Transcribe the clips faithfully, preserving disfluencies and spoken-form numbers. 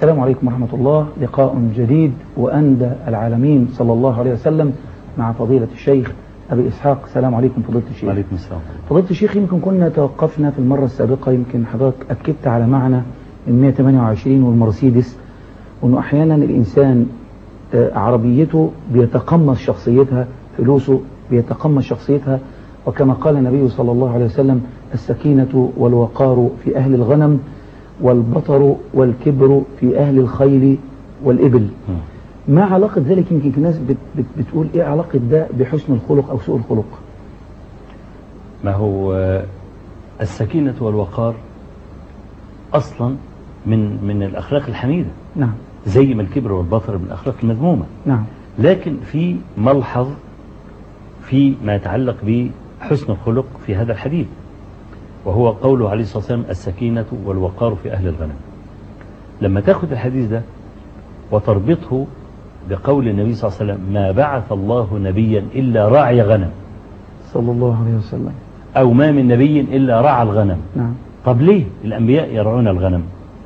السلام عليكم ورحمة الله. لقاء جديد وأندى العالمين صلى الله عليه وسلم مع فضيلة الشيخ أبي إسحاق. السلام عليكم فضيلة الشيخ. وعليكم السلام. فضيلة الشيخ، يمكن كنا توقفنا في المرة السابقة، يمكن حضرتك أكدت على معنى ال مئة وثمانية وعشرين والمرسيدس، وأنه أحيانا الإنسان عربيته بيتقمص شخصيتها، فلوسه بيتقمص شخصيتها، وكما قال النبي صلى الله عليه وسلم: السكينة والوقار في أهل الغنم، والبطر والكبر في أهل الخيل والإبل. ما علاقة ذلك؟ يمكن الناس بت بت بتقول إيه علاقة ده بحسن الخلق أو سوء الخلق؟ ما هو السكينة والوقار أصلا من من الأخلاق الحميدة. نعم. زي ما الكبر والبطر من الأخلاق المذمومة. نعم. لكن في ملحظ في ما يتعلق بحسن الخلق في هذا الحديث، وهو قوله عليه الصلاة والسلام: السكينة والوقار في أهل الغنم. لما تأخذ الحديث ده وتربطه بقول النبي صلى الله عليه وسلم: ما بعث الله نبيا إلا راعي غنم، صلى الله عليه وسلم، أو ما من نبي إلا رعى الغنم. نعم. طب ليه الأنبياء يرعون الغنم؟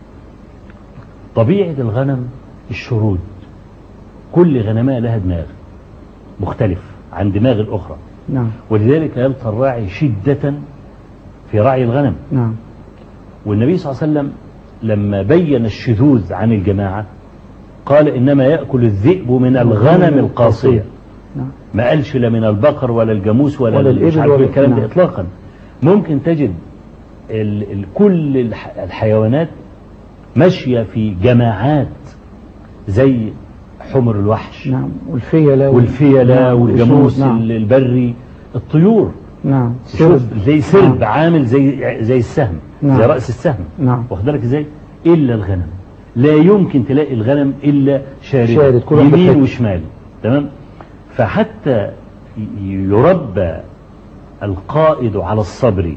طبيعة الغنم الشرود، كل غنماء لها دماغ مختلف عن دماغ الأخرى. نعم. ولذلك يبقى الراعي شدة في رعي الغنم. نعم. والنبي صلى الله عليه وسلم لما بين الشذوذ عن الجماعة قال: إنما يأكل الذئب من الغنم القاصية. نعم. ما قالش لا من البقر ولا الجاموس ولا, ولا الإبل ولا الكلام ده. نعم. إطلاقا. ممكن تجد ال ال كل الحيوانات ماشية في جماعات زي حمر الوحش. نعم. والفيلة والفيلة نعم. والجاموس. نعم. البري، الطيور. نعم. شوف زي سرب. نعم. عامل زي زي السهم. نعم. زي رأس السهم. نعم. واخد بالك ازاي؟ إلا الغنم لا يمكن تلاقي الغنم إلا شارد, شارد يمين وشمال. تمام. فحتى يربى القائد على الصبر،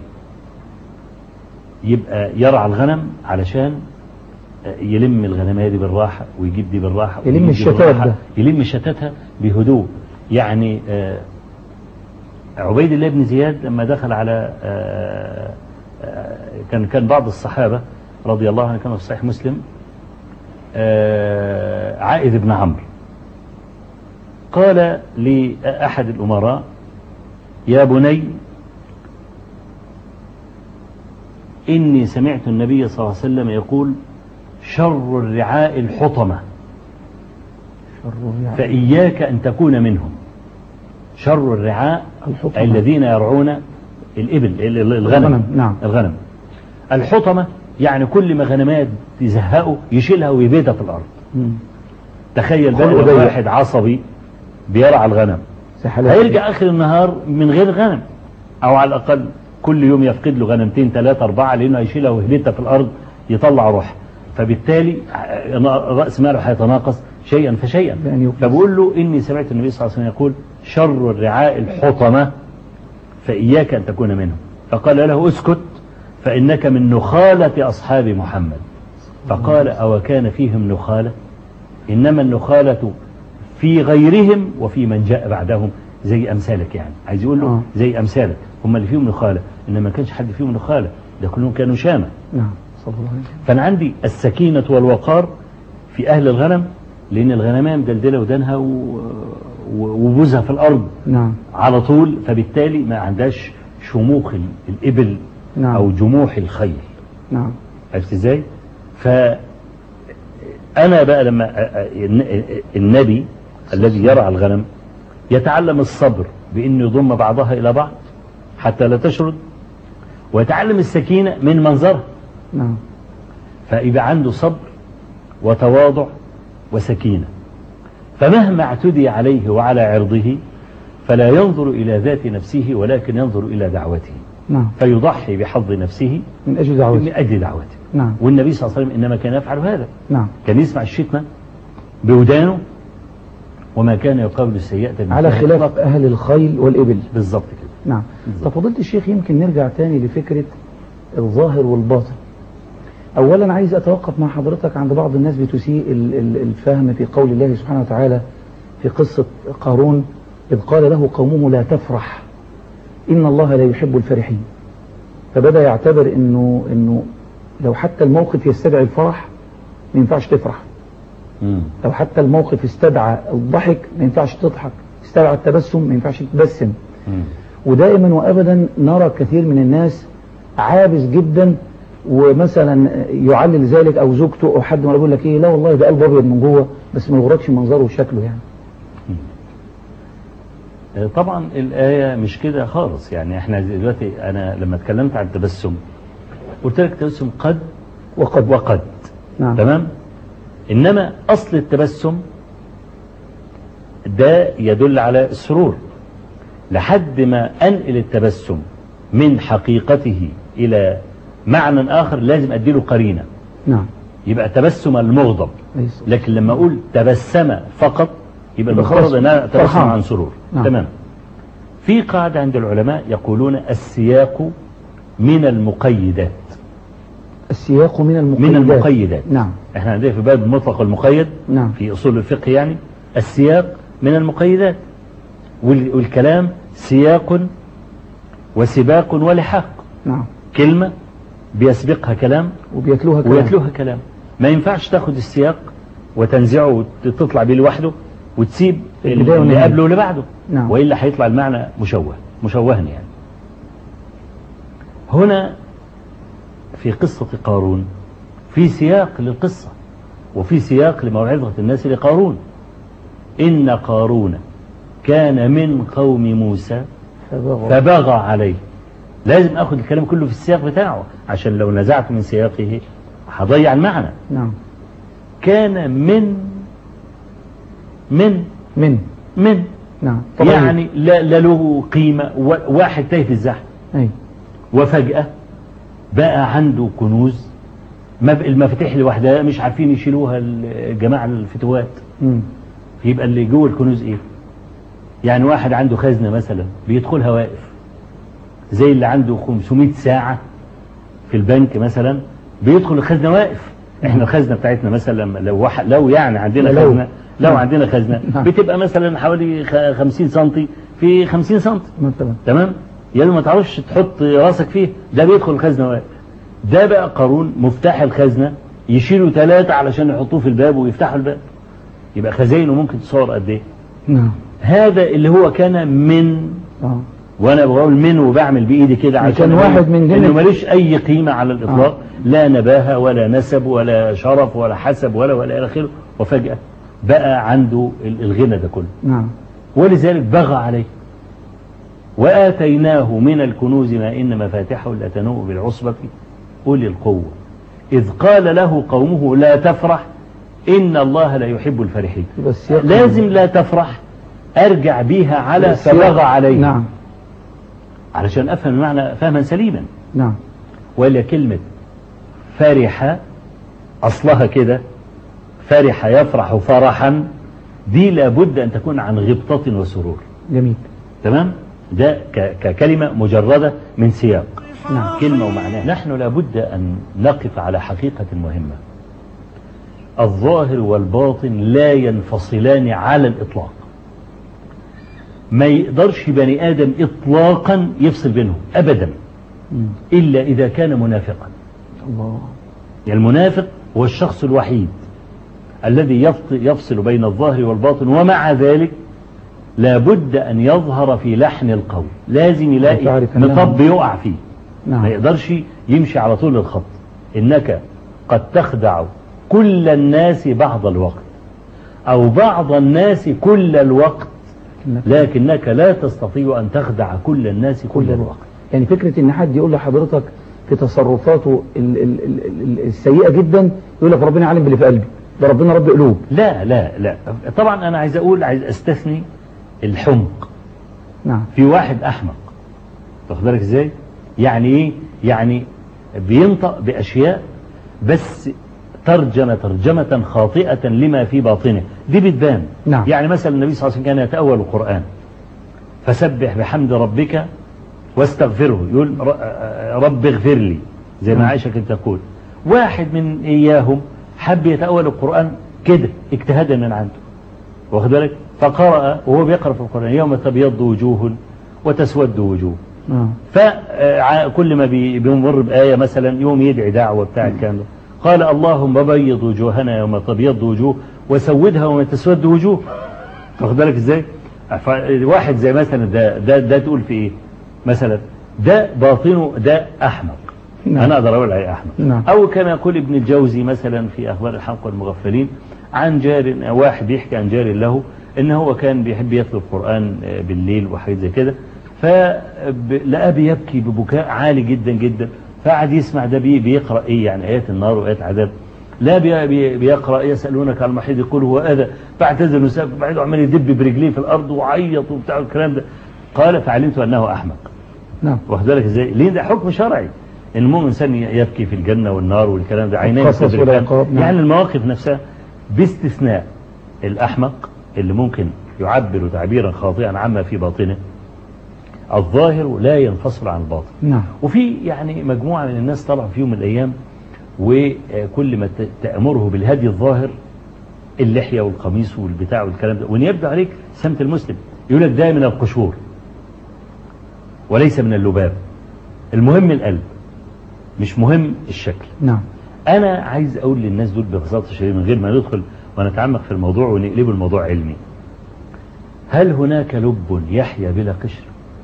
يبقى يرعى الغنم علشان يلم الغنمية دي بالراحة ويجيب دي بالراحة، يلم الشتات ده، يلم شتاتها بهدوء. يعني آه عبيد الله بن زياد لما دخل على آه آه كان كان بعض الصحابة رضي الله عنهم كما في صحيح مسلم، آه عائذ بن عمرو قال لأحد الأمراء: يا بني، إني سمعت النبي صلى الله عليه وسلم يقول: شر الرعاء الحطمة، فإياك أن تكون منهم. شر الرعاء الحطمة الذين يرعون الإبل الغنم. الغنم. نعم. الغنم. الحطمة يعني كل ما غنمات يزهقوا يشيلها ويبيتها في الأرض. مم. تخيل بقى لو واحد عصبي بيرعى الغنم هيرجع آخر النهار من غير غنم، أو على الأقل كل يوم يفقد له غنمتين ثلاثة أربعة، لأنه هيشيلها ويبيتها في الأرض يطلع روح، فبالتالي رأس ماله هيتناقص شيئا فشيئا. فبقول له: إني سمعت النبي صلى الله عليه وسلم يقول: شر الرعاء الحطمة، فإياك أن تكون منهم. فقال له: اسكت، فإنك من نخالة أصحاب محمد. فقال: أو كان فيهم نخالة؟ إنما النخالة في غيرهم وفي من جاء بعدهم، زي أمثالك. يعني عايز يقول له زي أمثالك، هم اللي فيهم نخالة، إنما ما كانش حد فيهم نخالة، ده كلهم كانوا شامة. نعم. صلى الله عليه وسلم. فأنا عندي السكينة والوقار في أهل الغنم، لأن الغنمية مدلدلة ودانها وبوزها في الأرض. نعم. على طول، فبالتالي ما عندهاش شموخ الإبل. نعم. أو جموح الخيل. نعم. عرفت إزاي؟ فأنا بقى لما النبي الذي يرعى الغنم يتعلم الصبر بأنه يضم بعضها إلى بعض حتى لا تشرد، ويتعلم السكينة من منظرها. نعم. فيبقى عنده صبر وتواضع وسكينة، فمهما اعتدي عليه وعلى عرضه فلا ينظر إلى ذات نفسه ولكن ينظر إلى دعوته. نعم. فيضحي بحظ نفسه من أجل دعوته. من أجل دعوته. نعم. والنبي صلى الله عليه وسلم إنما كان يفعل هذا. نعم. كان يسمع الشتمة بودانه وما كان يقابل السيئة على خلاف أهل الخيل والإبل. بالضبط كده. نعم. طب فضيلة الشيخ، يمكن نرجع تاني لفكرة الظاهر والباطن. أولا عايز أتوقف مع حضرتك عند بعض الناس بتسيء الفهم في قول الله سبحانه وتعالى في قصة قارون إذ قال له قومه: لا تفرح إن الله لا يحب الفرحين. فبدأ يعتبر إنه إنه لو حتى الموقف يستدعي الفرح ما ينفعش تفرح. مم. لو حتى الموقف استدعى الضحك ما ينفعش تضحك، استدعى التبسم ما ينفعش تبسم. مم. ودائما وابدا نرى كثير من الناس عابس جدا، ومثلا يعلل ذلك او زوجته او حد ما يقول لك ايه، لا والله ده قلب ابيض من جوه، بس ما يغركش منظره وشكله يعني. طبعا الآية مش كده خالص. يعني احنا دلوقتي انا لما اتكلمت عن التبسم قلت لك التبسم قد وقد وقد نعم. تمام. انما اصل التبسم ده يدل على السرور، لحد ما انقل التبسم من حقيقته الى معنى اخر لازم اديله قرينة. نعم. يبقى تبسم المغضب، لكن لما اقول تبسم فقط يبقى المفترض ان انا تبسم عن سرور. نعم. تمام. في قاعدة عند العلماء يقولون السياق من المقيدات. السياق من المقيدات. من المقيدات. نعم. احنا عندنا في باب المطلق والمقيد. نعم. في اصول الفقه يعني السياق من المقيدات، والكلام سياق وسباق ولحاق. نعم. كلمة بيسبقها كلام وبيتلوها كلام ويتلوها كلام. ما ينفعش تاخد السياق وتنزعه وتطلع بيه لوحده وتسيب اللي قبله واللي بعده. نعم. وإلا هيطلع المعنى مشوه مشوها يعني. هنا في قصة قارون في سياق للقصة وفي سياق لموعظة الناس لقارون. إن قارون كان من قوم موسى فبغى, فبغى عليه. لازم أخذ الكلام كله في السياق بتاعه، عشان لو نزعت من سياقه هضيع المعنى. نعم. كان من من من من نعم. يعني لا, لا له قيمة، واحد تايه في الزحف. أي. وفجأة بقى عنده كنوز المفاتيح لوحدها مش عارفين يشيلوها الجماعة الفتوات. مم. يبقى اللي جوه الكنوز ايه؟ يعني واحد عنده خزنة مثلا بيدخلها واقف، زي اللي عنده خمسمائة ساعة في البنك مثلا بيدخل الخزنة واقف. احنا الخزنة بتاعتنا مثلا لو واحد لو يعني عندنا لو. خزنة لو عندنا خزنة بتبقى مثلا حوالي خمسين سنتي في خمسين سنتي مثلا. تمام. يعني ما تعرفش تحط راسك فيه، ده بيدخل الخزنة واقف. ده بقى قارون مفتاح الخزنة يشيلوا ثلاثة علشان يحطوه في الباب ويفتحوا الباب. يبقى خزاينه ممكن تصور قد ايه. نعم. هذا اللي هو كان من اه وانا بقول من وبعمل بايدي كده عشان واحد من انه ماليش اي قيمة على الاطلاق. آه. لا نباهة ولا نسب ولا شرف ولا حسب ولا ولا الى اخره. وفجأة بقى عنده الغنى ده كله. نعم. ولذلك بغى عليه. وآتيناه من الكنوز ما إن مفاتحه لتنوء بالعصبة أولي القوة إذ قال له قومه لا تفرح إن الله لا يحب الفرحين. لازم لا تفرح أرجع بيها على فبغى عليه. نعم. علشان أفهم المعنى فهما سليما. نعم. ولا كلمة فرح أصلها كده فرح يفرح فرحا، دي لابد أن تكون عن غبطة وسرور. جميل. تمام. ده ككلمة مجردة من سياق. نعم. كلمة ومعناها. نحن لابد أن نقف على حقيقة مهمة. الظاهر والباطن لا ينفصلان على الإطلاق. ما يقدرش بني آدم إطلاقا يفصل بينهم أبدا إلا إذا كان منافقا. الله. يعني المنافق هو الشخص الوحيد الذي يفصل بين الظاهر والباطن، ومع ذلك لابد أن يظهر في لحن القول. لازم يلاقي مطب يقع فيه. نعم. ما يقدرش يمشي على طول الخط. إنك قد تخدع كل الناس بعض الوقت أو بعض الناس كل الوقت، لكنك لا تستطيع أن تخدع كل الناس كل, كل الوقت. يعني فكرة إن حد يقول لحضرتك في تصرفاته ال ال ال السيئة جدا يقول لك ربنا عالم باللي في قلبي، ده ربنا رب قلوب. لا لا لا. طبعا أنا عايز أقول عايز أستثني الحمق. نعم. في واحد أحمق تاخد بالك إزاي؟ يعني إيه؟ يعني بينطق بأشياء بس ترجمة ترجمة خاطئة لما في باطنه، دي بتبان. نعم. يعني مثلا النبي صلى الله عليه وسلم كان يتأول القرآن فسبح بحمد ربك واستغفره، يقول رب اغفر لي زي ما عائشة كانت تقول. واحد من إياهم حب يتأول القرآن كده اجتهادا من عنده واخد بالك، فقرأ وهو بيقرأ في القرآن يوم تبيض وجوه وتسود وجوه. نعم. فكل ما بيمر بآية مثلا يوم يدعي دعوة بتاع الكلام ده، قال اللهم بيض وجوهنا يوم تبيض وجوه وسودها وما تسود وجوه. واخد بالك ازاي؟ واحد زي مثلا ده ده ده تقول في ايه مثلا؟ ده باطنه ده احمق. نعم. انا اقدر اقول عليه احمق. نعم. او كما يقول ابن الجوزي مثلا في اخبار الحمق والمغفلين عن جار، واحد بيحكي عن جار له ان هو كان بيحب يطلب قرآن بالليل وحاجات زي كده، فلقى بيبكي ببكاء عالي جدا جدا، فقعد يسمع ده بيقرأ ايه يعني ايات النار وايات عذاب. لا بي بيقرأ يسألونك عن المحيض يقول هو أذى فاعتزلوا النساء، بعده عمال يدب برجليه في الأرض وعيط وبتاع الكلام ده. قال فعلمت أنه أحمق. نعم. واخد بالك ازاي؟ ليه؟ ده حكم شرعي ان المؤمن انسان يبكي في الجنة والنار والكلام ده، عينين يعني المواقف نفسها، باستثناء الأحمق اللي ممكن يعبر تعبيرا خاطئا عما في باطنه. الظاهر لا ينفصل عن الباطن. نعم. وفي يعني مجموعة من الناس طلعوا في يوم من الأيام وكل ما تأمره بالهدي الظاهر، اللحية والقميص والبتاع والكلام ده، وان يبدو عليك سمت المسلم، يقول لك ده من القشور وليس من اللباب، المهم القلب مش مهم الشكل. نعم. انا عايز اقول للناس دول ببساطة شديدة من غير ما ندخل ونتعمق في الموضوع ونقلب الموضوع علمي، هل هناك لب يحيا بلا قشر؟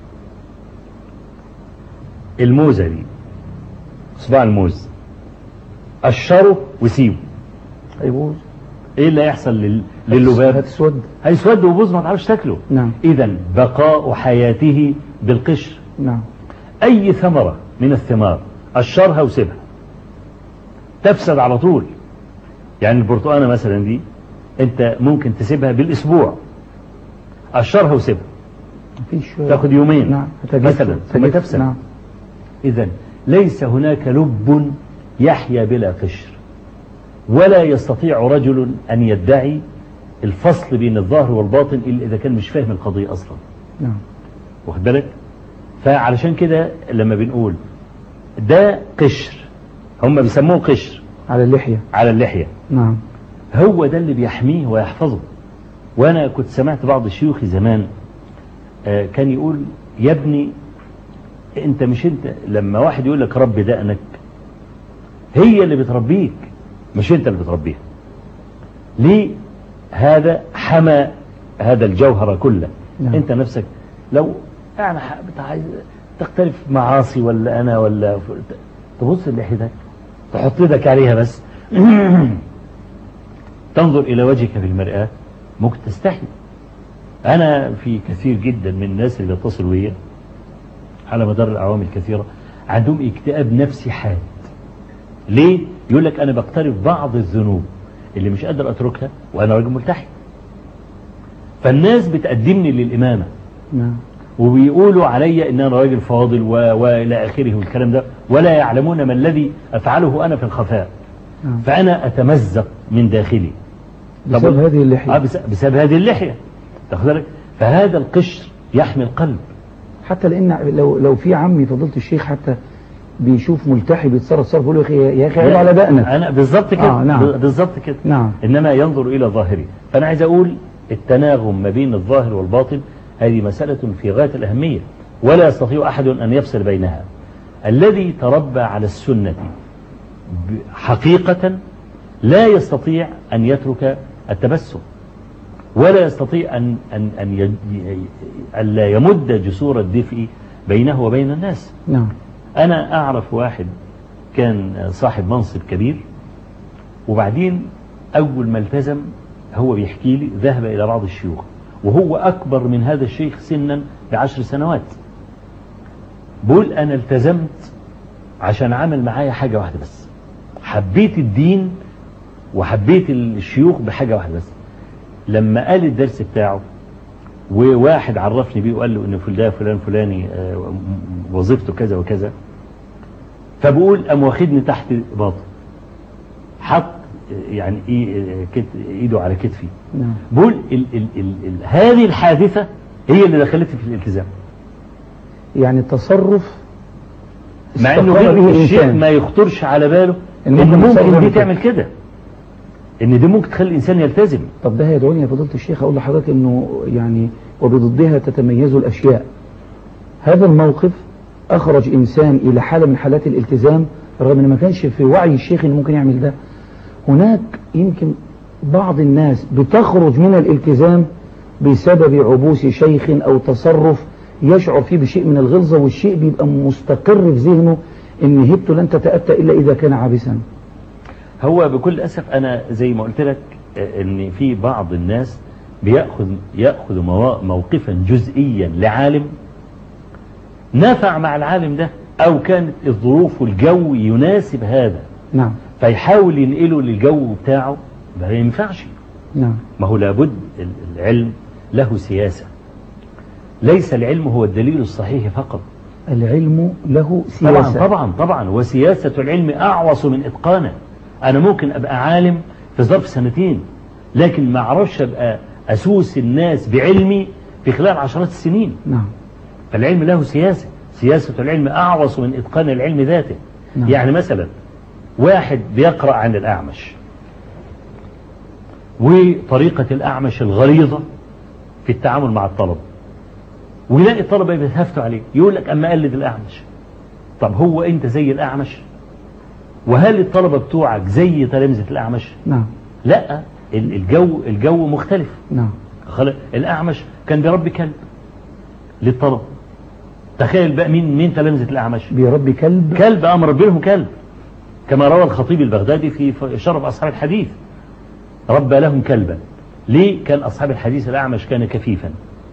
الموزة دي، صباع الموز قشره وسيبه هيبوظ، ايه اللي هيحصل لل... لللباب؟ هتسود، هيسود وبوظ ما تعرفش تاكله. نعم. اذا بقاء حياته بالقشر. نعم. اي ثمرة من الثمار قشرها وسيبها تفسد على طول. يعني البرتقانة مثلا دي انت ممكن تسيبها بالاسبوع، قشرها وسيبها مفيش تاخد يومين. نعم. مثلا ثم تفسد. نعم. اذا ليس هناك لب يحيا بلا قشر، ولا يستطيع رجل أن يدعي الفصل بين الظاهر والباطن إلا إذا كان مش فاهم القضية أصلا. نعم. واخد بالك؟ فعلشان كده لما بنقول ده قشر، هم بيسموه قشر على اللحية، على اللحية. نعم. هو ده اللي بيحميه ويحفظه. وأنا كنت سمعت بعض الشيوخ زمان آه كان يقول يا ابني انت مش انت لما واحد يقول لك رب دقنك، هي اللي بتربيك مش انت اللي بتربيها. ليه؟ هذا حمى هذا الجوهر كله. نعم. انت نفسك لو يعني عايز تختلف معاصي ولا انا ولا تبص لحيتك تحط يدك عليها بس تنظر الى وجهك في المرآة ممكن تستحي. انا في كثير جدا من الناس اللي بيتصلوا بيا على مدار الاعوام الكثيرة عندهم اكتئاب نفسي حاد. ليه؟ يقول لك انا بقترف بعض الذنوب اللي مش قادر اتركها وانا راجل ملتحي، فالناس بتقدمني للامامة. نعم. وبيقولوا علي ان انا راجل فاضل والى اخره والكلام ده، ولا يعلمون ما الذي افعله انا في الخفاء. نعم. فانا اتمزق من داخلي بسبب هذه اللحية. آه بسبب هذه اللحية. تاخد بالك؟ فهذا القشر يحمي القلب. حتى لان لو لو في عمي فضيلة الشيخ حتى بيشوف ملتحي بيتصرف صرف يقول له يا اخي عيب على دقنك. انا بالظبط كده. آه نعم. بالظبط كده. نعم. انما ينظر الى ظاهره. فانا عايز اقول التناغم ما بين الظاهر والباطن هذه مسألة في غاية الأهمية، ولا يستطيع أحد أن يفصل بينها. الذي تربى على السنة حقيقة لا يستطيع أن يترك التبسم، ولا يستطيع أن أن أن أن لا يمد جسور الدفء بينه وبين الناس. نعم. أنا أعرف واحد كان صاحب منصب كبير، وبعدين أول ما التزم هو بيحكي لي ذهب إلى بعض الشيوخ وهو أكبر من هذا الشيخ سنا بعشر سنوات. بقول أنا التزمت عشان عمل معايا حاجة واحدة بس، حبيت الدين وحبيت الشيوخ بحاجة واحدة بس. لما قال الدرس بتاعه وواحد عرفني بيه وقال له إن فلان فلان فلاني وظيفته كذا وكذا، فبقول أم واخدني تحت باطه، حط يعني ايده على كتفي. نعم. بقول ال ال ال ال هذه الحادثة هي اللي دخلتني في الالتزام. يعني التصرف مع انه الشيخ ما يخطرش على باله ان ممكن دي تعمل كده، ان دي ممكن تخلي الانسان يلتزم. طب ده هيدعوني يا فضيلة الشيخ اقول لحضرتك انه يعني وبضدها تتميز الاشياء. هذا الموقف اخرج انسان الى حالة من حالات الالتزام رغم ان ما كانش في وعي الشيخ انه ممكن يعمل ده. هناك يمكن بعض الناس بتخرج من الالتزام بسبب عبوس شيخ او تصرف يشعر فيه بشيء من الغلظة، والشيء بيبقى مستقر في ذهنه ان هبته لن تتأتى الا اذا كان عابسا. هو بكل اسف انا زي ما قلت لك ان في بعض الناس بيأخذ يأخذ موقفا جزئيا لعالم نفع مع العالم ده، او كانت الظروف والجو يناسب هذا. نعم. فيحاول ينقله للجو بتاعه، ما ينفعش. نعم. ما هو لابد العلم له سياسة، ليس العلم هو الدليل الصحيح فقط. العلم له سياسة. طبعا طبعا طبعا وسياسة العلم أعوص من إتقانه. أنا ممكن أبقى عالم في ظرف سنتين، لكن ما أعرفش أبقى أسوس الناس بعلمي في خلال عشرات السنين. نعم. فالعلم له سياسة، سياسة العلم أعوص من إتقان العلم ذاته. نعم. يعني مثلا واحد بيقرأ عن الأعمش، وطريقة الأعمش الغليظة في التعامل مع الطلبة، ويلاقي الطلبة بيتهافتوا عليه، يقول لك أما قلد الأعمش. طب هو أنت زي الأعمش؟ وهل الطلبة بتوعك زي تلامذة الأعمش؟ نعم. لا، الجو الجو مختلف. نعم. الأعمش كان بيربي كلب للطلبة. تخيل بقى مين مين تلامذة الأعمش؟ بيربي كلب. كلب أمر بينهم كلب، كما روى الخطيب البغدادي في شرف أصحاب الحديث، ربى لهم كلبا. ليه؟ كان أصحاب الحديث الأعمش كان كفيفا،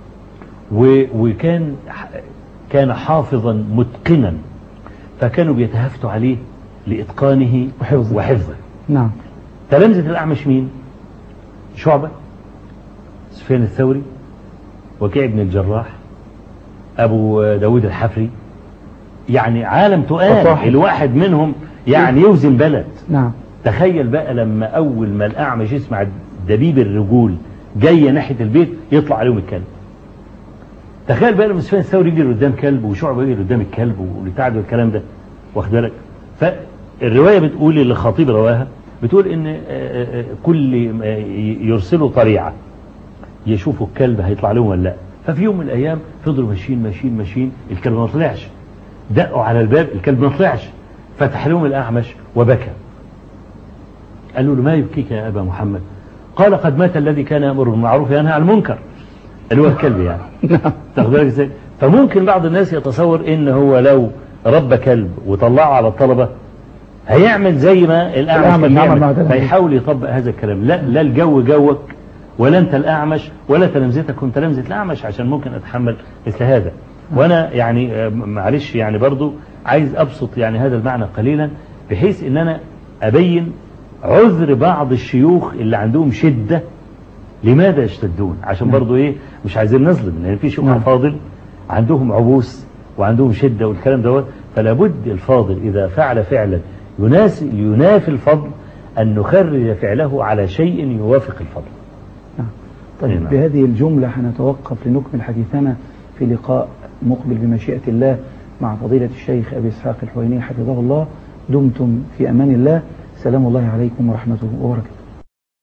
وكان كان حافظا متقنا، فكانوا بيتهافتوا عليه لإتقانه وحفظه, وحفظه. نعم. تلامذة الأعمش مين؟ شعبة، سفيان الثوري، وكيع بن الجراح، أبو داود الحفري، يعني عالم تقال، الواحد منهم يعني يوزن بلد. نعم. تخيل بقى لما أول ما الأعمش يسمع دبيب الرجول جاية ناحية البيت يطلع عليهم الكلب. تخيل بقى لما سفيان الثوري يجي قدام كلب، وشعبة يجي قدام الكلب، والبتاع والكلام ده، واخد بالك؟ فالرواية بتقول اللي الخطيب رواها، بتقول ان كل يرسلوا طريعة يشوفوا الكلب هيطلع لهم ولا لا. ففي يوم من الايام فضلوا ماشيين ماشيين ماشيين، الكلب ما طلعش. دقوا على الباب، الكلب ما طلعش. فتح لهم الأعمش وبكى. قالوا له ما يبكيك يا أبا محمد؟ قال قد مات الذي كان يأمر بالمعروف وينهى عن المنكر، اللي هو الكلب يعني. تاخد بالك ازاي؟ فممكن بعض الناس يتصور ان هو لو ربى كلب وطلعه على الطلبة هيعمل زي ما الأعمش بيعمل، فيحاول يطبق هذا الكلام. لا لا، الجو جوك، ولا انت الأعمش، ولا تلامذتكم تلامذة الأعمش، عشان ممكن اتحمل مثل هذا. وانا يعني معلش يعني برضو عايز ابسط يعني هذا المعنى قليلا، بحيث ان انا ابين عذر بعض الشيوخ اللي عندهم شدة لماذا يشتدون، عشان برضو ايه مش عايزين نظلم، لان في شيوخ فاضل عندهم عبوس وعندهم شدة والكلام دوت. فلا بد الفاضل اذا فعل فعلا يناس ينافي الفضل ان نخرج فعله على شيء يوافق الفضل. طيب بهذه الجملة هنتوقف لنكمل حديثنا في لقاء مقبل بمشيئة الله مع فضيلة الشيخ أبي إسحاق الحويني حفظه الله. دمتم في أمان الله. سلام الله عليكم ورحمته وبركاته.